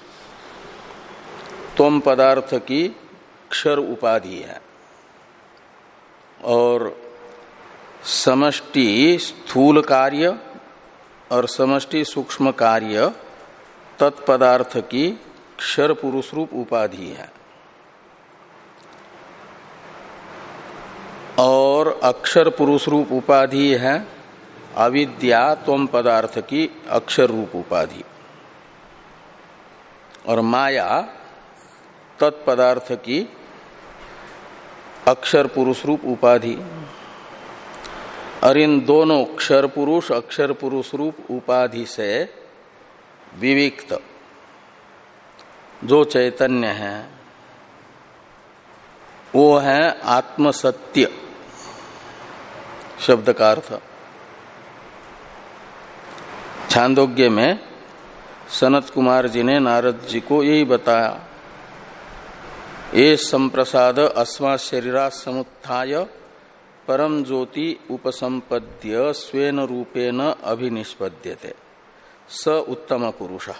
त्वम पदार्थ की क्षर उपाधि है, और समष्टि स्थूल कार्य और समष्टि सूक्ष्म कार्य तत्पदार्थ की क्षर पुरुष रूप उपाधि है, और अक्षर पुरुष रूप उपाधि है अविद्या त्वम पदार्थ की अक्षर रूप उपाधि, और माया तत्पदार्थ की अक्षर पुरुष रूप उपाधि। और इन दोनों क्षर पुरुष अक्षर पुरुष रूप उपाधि से विविक्त जो चैतन्य है वो है आत्मसत्य शब्द का अर्थ। छांदोग्य में सनत कुमार जी ने नारद जी को यही बताया, ये संप्रसाद अस्मा शरीरा समुत्थाय परम ज्योति उपसंपद्य स्वेन रूपेण अभिनिष्पद्यते स उत्तम पुरुष।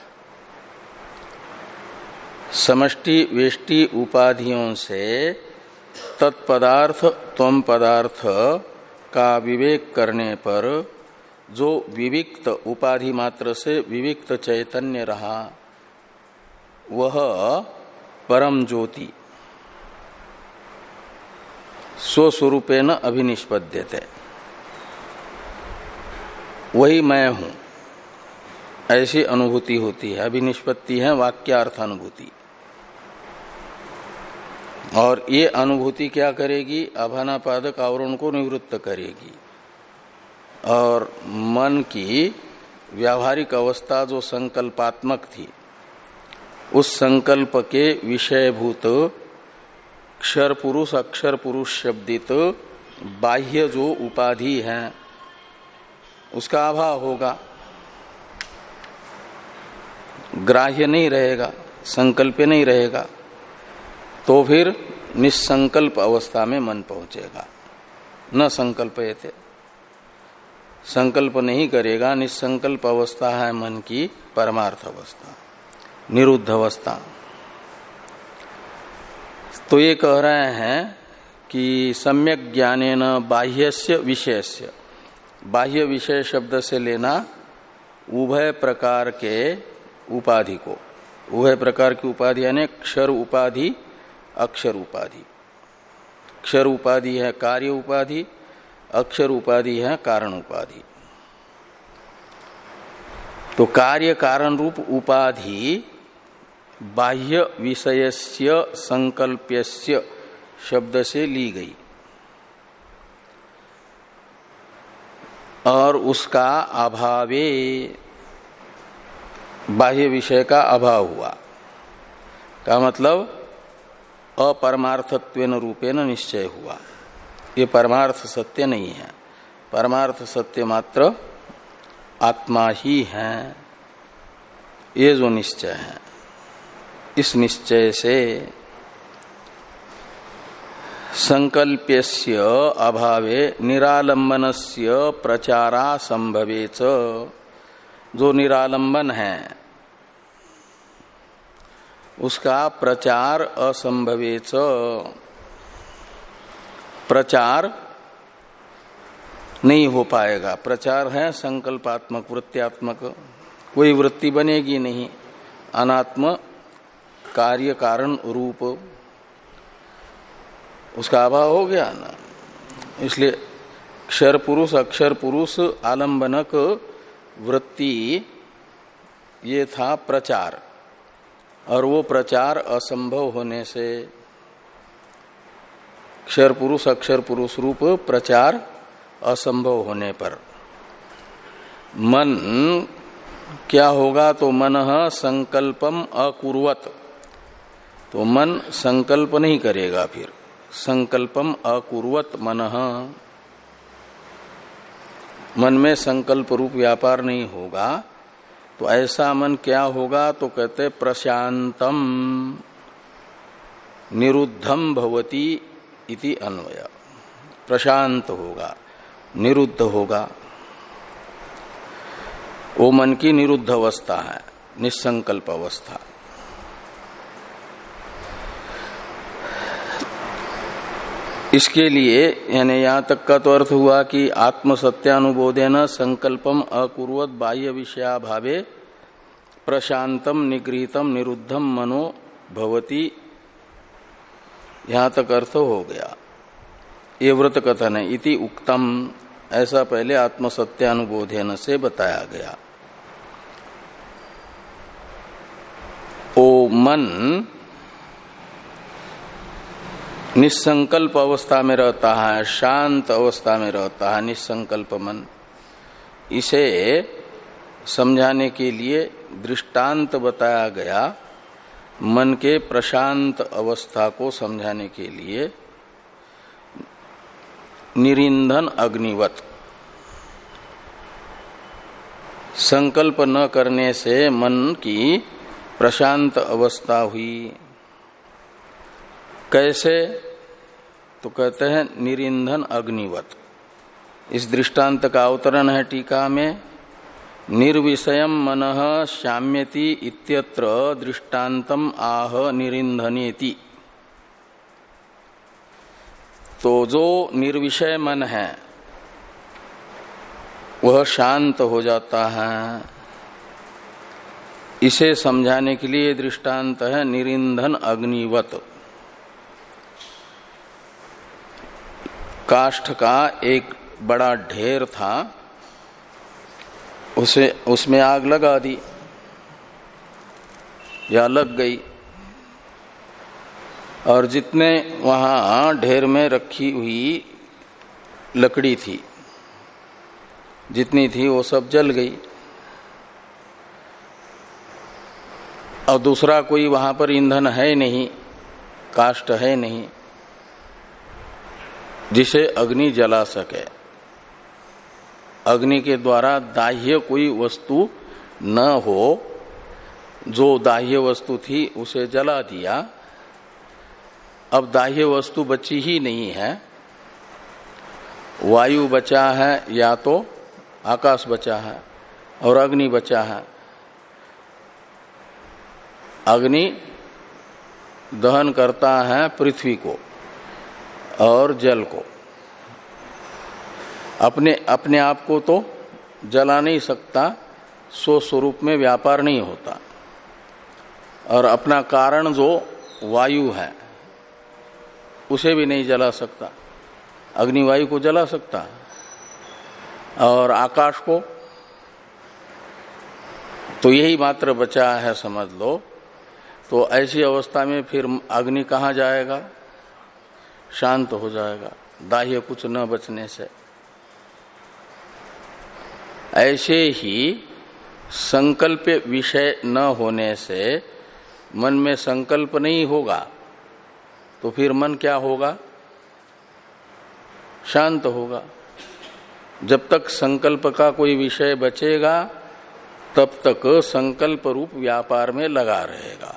समष्टि वेष्टि उपाधियों से तत्पदार्थ त्वम पदार्थ का विवेक करने पर जो विविक्त उपाधि मात्र से विविक्त चैतन्य रहा वह परम ज्योति स्वस्वरूपेण अभिनिष्पद्यते, वही मैं हूं, ऐसी अनुभूति होती है। अभिनिष्पत्ति है वाक्यार्थ अनुभूति, और ये अनुभूति क्या करेगी? आभानापादक आवरण को निवृत्त करेगी, और मन की व्यावहारिक अवस्था जो संकल्पात्मक थी उस संकल्प के विषयभूत क्षर पुरुष अक्षर पुरुष शब्दित बाह्य जो उपाधि है उसका अभाव होगा, ग्राह्य नहीं रहेगा, संकल्प नहीं रहेगा, तो फिर निसंकल्प अवस्था में मन पहुंचेगा। न संकल्पयते, संकल्प नहीं करेगा, निसंकल्प अवस्था है मन की परमार्थ अवस्था, निरुद्ध अवस्था। तो ये कह रहे हैं कि सम्यक ज्ञानेन बाह्यस्य विषयस्य, बाह्य विषय शब्द से लेना उभय प्रकार के उपाधि को, उभय प्रकार की उपाधि यानी क्षर उपाधि अक्षर उपाधि। क्षर उपाधि है कार्य उपाधि, अक्षर उपाधि है कारण उपाधि। तो कार्य कारण रूप उपाधि बाह्य विषयस्य संकल्प्यस्य शब्द से ली गई, और उसका अभावे बाह्य विषय का अभाव हुआ का मतलब अपरमार्थत्वेन रूपेण निश्चय हुआ। ये परमार्थ सत्य नहीं है, परमार्थ सत्य मात्र आत्मा ही है, ये जो निश्चय है। इस निश्चय से संकल्प्यस्य अभावे निरालंबनस्य प्रचारा संभवेच, जो निरालंबन है उसका प्रचार असंभवेच, प्रचार नहीं हो पाएगा। प्रचार है संकल्पात्मक वृत्त्यात्मक, कोई वृत्ति बनेगी नहीं, अनात्म कार्य कारण रूप उसका अभाव हो गया ना। इसलिए क्षर पुरुष अक्षर पुरुष आलंबनक वृत्ति ये था प्रचार, और वो प्रचार असंभव होने से क्षर पुरुष अक्षर पुरुष रूप प्रचार असंभव होने पर मन क्या होगा? तो मनः संकल्पम अकुर्वत, तो मन संकल्प नहीं करेगा। फिर संकल्पम अकुर्वत मनः, मन में संकल्प रूप व्यापार नहीं होगा। तो ऐसा मन क्या होगा? तो कहते प्रशांतम निरुद्धम भवति इति अन्वय। प्रशांत होगा, निरुद्ध होगा। वो मन की निरुद्ध अवस्था है, निसंकल्प अवस्था। इसके लिए यानी यहां तक का तो अर्थ हुआ कि आत्म सत्यानुबोधेन संकल्पम अकुर्वत बाह्य विषयाभावे प्रशांतम निगृहीतम निरुद्धम मनो भवति, यहां तक अर्थ हो गया। ये व्रत कथन है। इति उक्तम, ऐसा पहले आत्म सत्यानुबोधेन से बताया गया। ओ मन निसंकल्प अवस्था में रहता है, शांत अवस्था में रहता है, निसंकल्प मन। इसे समझाने के लिए दृष्टांत बताया गया। मन के प्रशांत अवस्था को समझाने के लिए निरिंधन अग्निवत, संकल्प न करने से मन की प्रशांत अवस्था हुई। कैसे? तो कहते हैं निरिंधन अग्निवत। इस दृष्टांत का अवतरण है टीका में। निर्विषयम मनः शाम्यति इत्यत्र दृष्टान्तम आह निरिंधनेति। तो जो निर्विषय मन है वह शांत हो जाता है। इसे समझाने के लिए दृष्टांत है निरिंधन अग्निवत। काष्ठ का एक बड़ा ढेर था, उसे उसमें आग लगा दी या लग गई, और जितने वहां ढेर में रखी हुई लकड़ी थी, जितनी थी वो सब जल गई। और दूसरा कोई वहां पर ईंधन है नहीं, काष्ठ है नहीं जिसे अग्नि जला सके। अग्नि के द्वारा दाह्य कोई वस्तु न हो, जो दाह्य वस्तु थी उसे जला दिया। अब दाह्य वस्तु बची ही नहीं है, वायु बचा है या तो आकाश बचा है और अग्नि बचा है। अग्नि दहन करता है पृथ्वी को और जल को। अपने अपने आप को तो जला नहीं सकता, स्व स्वरूप में व्यापार नहीं होता। और अपना कारण जो वायु है उसे भी नहीं जला सकता। अग्नि वायु को जला सकता और आकाश को, तो यही मात्र बचा है समझ लो। तो ऐसी अवस्था में फिर अग्नि कहाँ जाएगा? शांत हो जाएगा दाह्य कुछ न बचने से। ऐसे ही संकल्प विषय न होने से मन में संकल्प नहीं होगा, तो फिर मन क्या होगा? शांत होगा। जब तक संकल्प का कोई विषय बचेगा तब तक संकल्प रूप व्यापार में लगा रहेगा,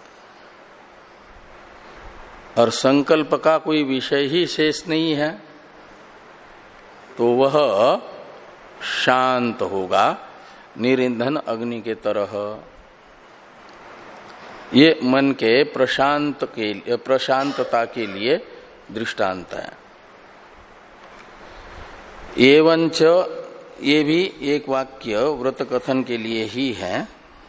और संकल्प का कोई विषय ही शेष नहीं है तो वह शांत होगा, निरिंधन अग्नि के तरह। ये मन के प्रशांत के प्रशांतता के लिए दृष्टांत है। एवंच, ये भी एक वाक्य व्रत कथन के लिए ही है।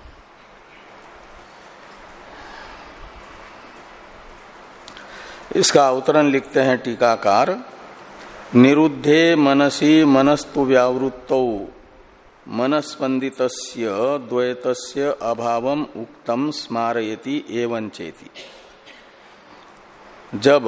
इसका अवतरण लिखते हैं टीकाकार। निरुद्धे मनसि मनस्तु व्यावृत्तौ मनस्पंदितस्य द्वैतस्य अभावम उक्तम स्मारयति एवंचेति। जब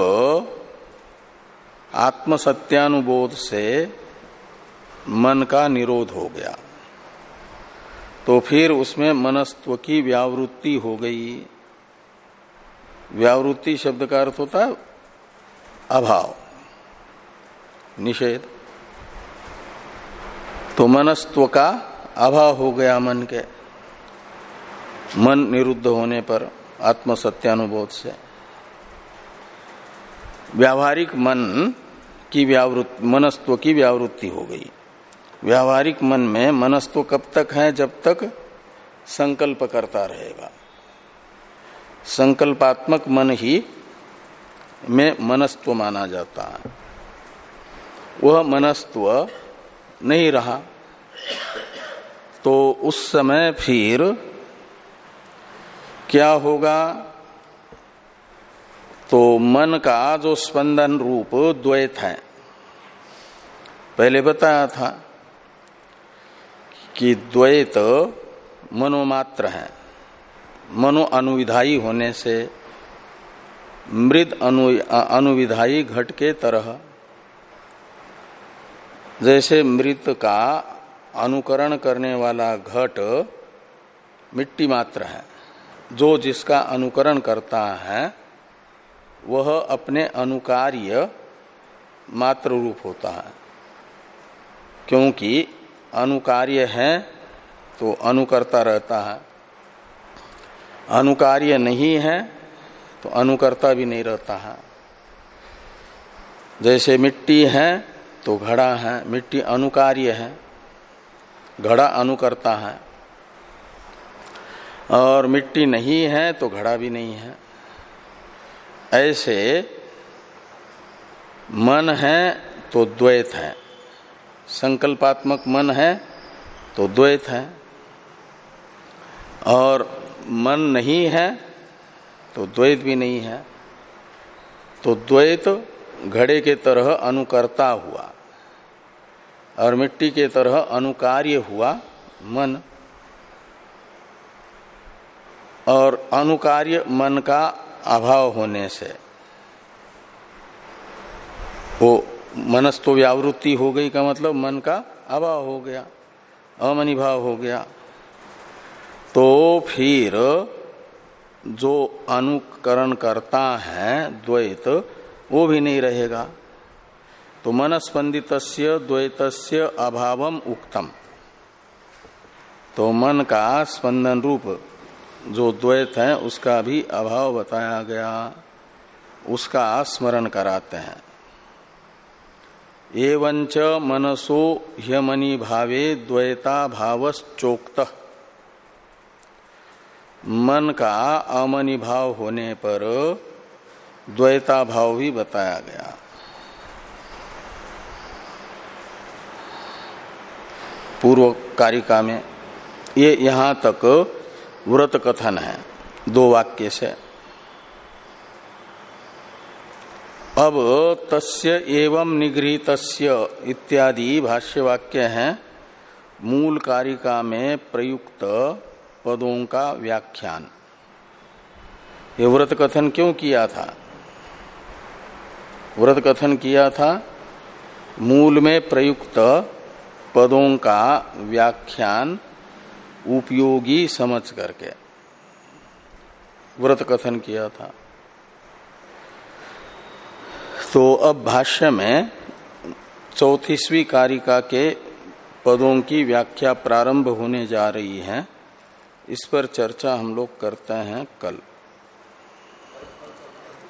आत्मसत्यानुबोध से मन का निरोध हो गया, तो फिर उसमें मनस्त्व की व्यावृत्ति हो गई। व्यावृत्ति शब्द का अर्थ होता है अभाव, निषेध। तो मनस्त्व का अभाव हो गया मन के, मन निरुद्ध होने पर आत्म सत्यानुबोध से। व्यावहारिक मन की व्यावृत्ति, मनस्त्व की व्यावृत्ति हो गई। व्यावहारिक मन में मनस्त्व कब तक है? जब तक संकल्प करता रहेगा। संकल्पात्मक मन ही में मनस्त्व माना जाता है। वह मनस्त्व नहीं रहा तो उस समय फिर क्या होगा? तो मन का जो स्पंदन रूप द्वैत है, पहले बताया था कि द्वैत मनोमात्र है। मनो अनुविधायी होने से मृद अनु अनुविधायी घट के तरह, जैसे मृत का अनुकरण करने वाला घट मिट्टी मात्र है, जो जिसका अनुकरण करता है वह अपने अनुकार्य मात्र रूप होता है। क्योंकि अनुकार्य है तो अनुकर्ता रहता है, अनुकार्य नहीं है तो अनुकर्ता भी नहीं रहता है। जैसे मिट्टी है तो घड़ा है, मिट्टी अनुकार्य है, घड़ा अनुकर्ता है। और मिट्टी नहीं है तो घड़ा भी नहीं है। ऐसे मन है तो द्वैत है, संकल्पात्मक मन है तो द्वैत है, और मन नहीं है तो द्वैत भी नहीं है। तो द्वैत घड़े के तरह अनुकर्ता हुआ और मिट्टी के तरह अनुकार्य हुआ मन। और अनुकार्य मन का अभाव होने से वो मनस्त्व व्यावृत्ति हो गई का मतलब मन का अभाव हो गया, अमनि भाव हो गया। तो फिर जो अनुकरण करता है द्वैत वो भी नहीं रहेगा। तो मनस्पंदितस्य द्वैतस्य अभावम उक्तम। तो मन का स्पंदन रूप जो द्वैत है उसका भी अभाव बताया गया, उसका स्मरण कराते हैं। एवंच मनसो ह्यमनि भावे द्वैता भावश्चोक्त। मन का अमनि भाव होने पर द्वैता भाव भी बताया गया। पूर्व कारिका में ये यहां तक व्रत कथन है दो वाक्य से। अब तस्य एवं निगृहीतस्य इत्यादि भाष्य वाक्य हैं मूल कारिका में प्रयुक्त पदों का व्याख्यान। ये व्रत कथन क्यों किया था? व्रत कथन किया था मूल में प्रयुक्त पदों का व्याख्यान उपयोगी समझ करके व्रत कथन किया था। तो अब भाष्य में चौतीसवीं कारिका के पदों की व्याख्या प्रारंभ होने जा रही है। इस पर चर्चा हम लोग करते हैं कल।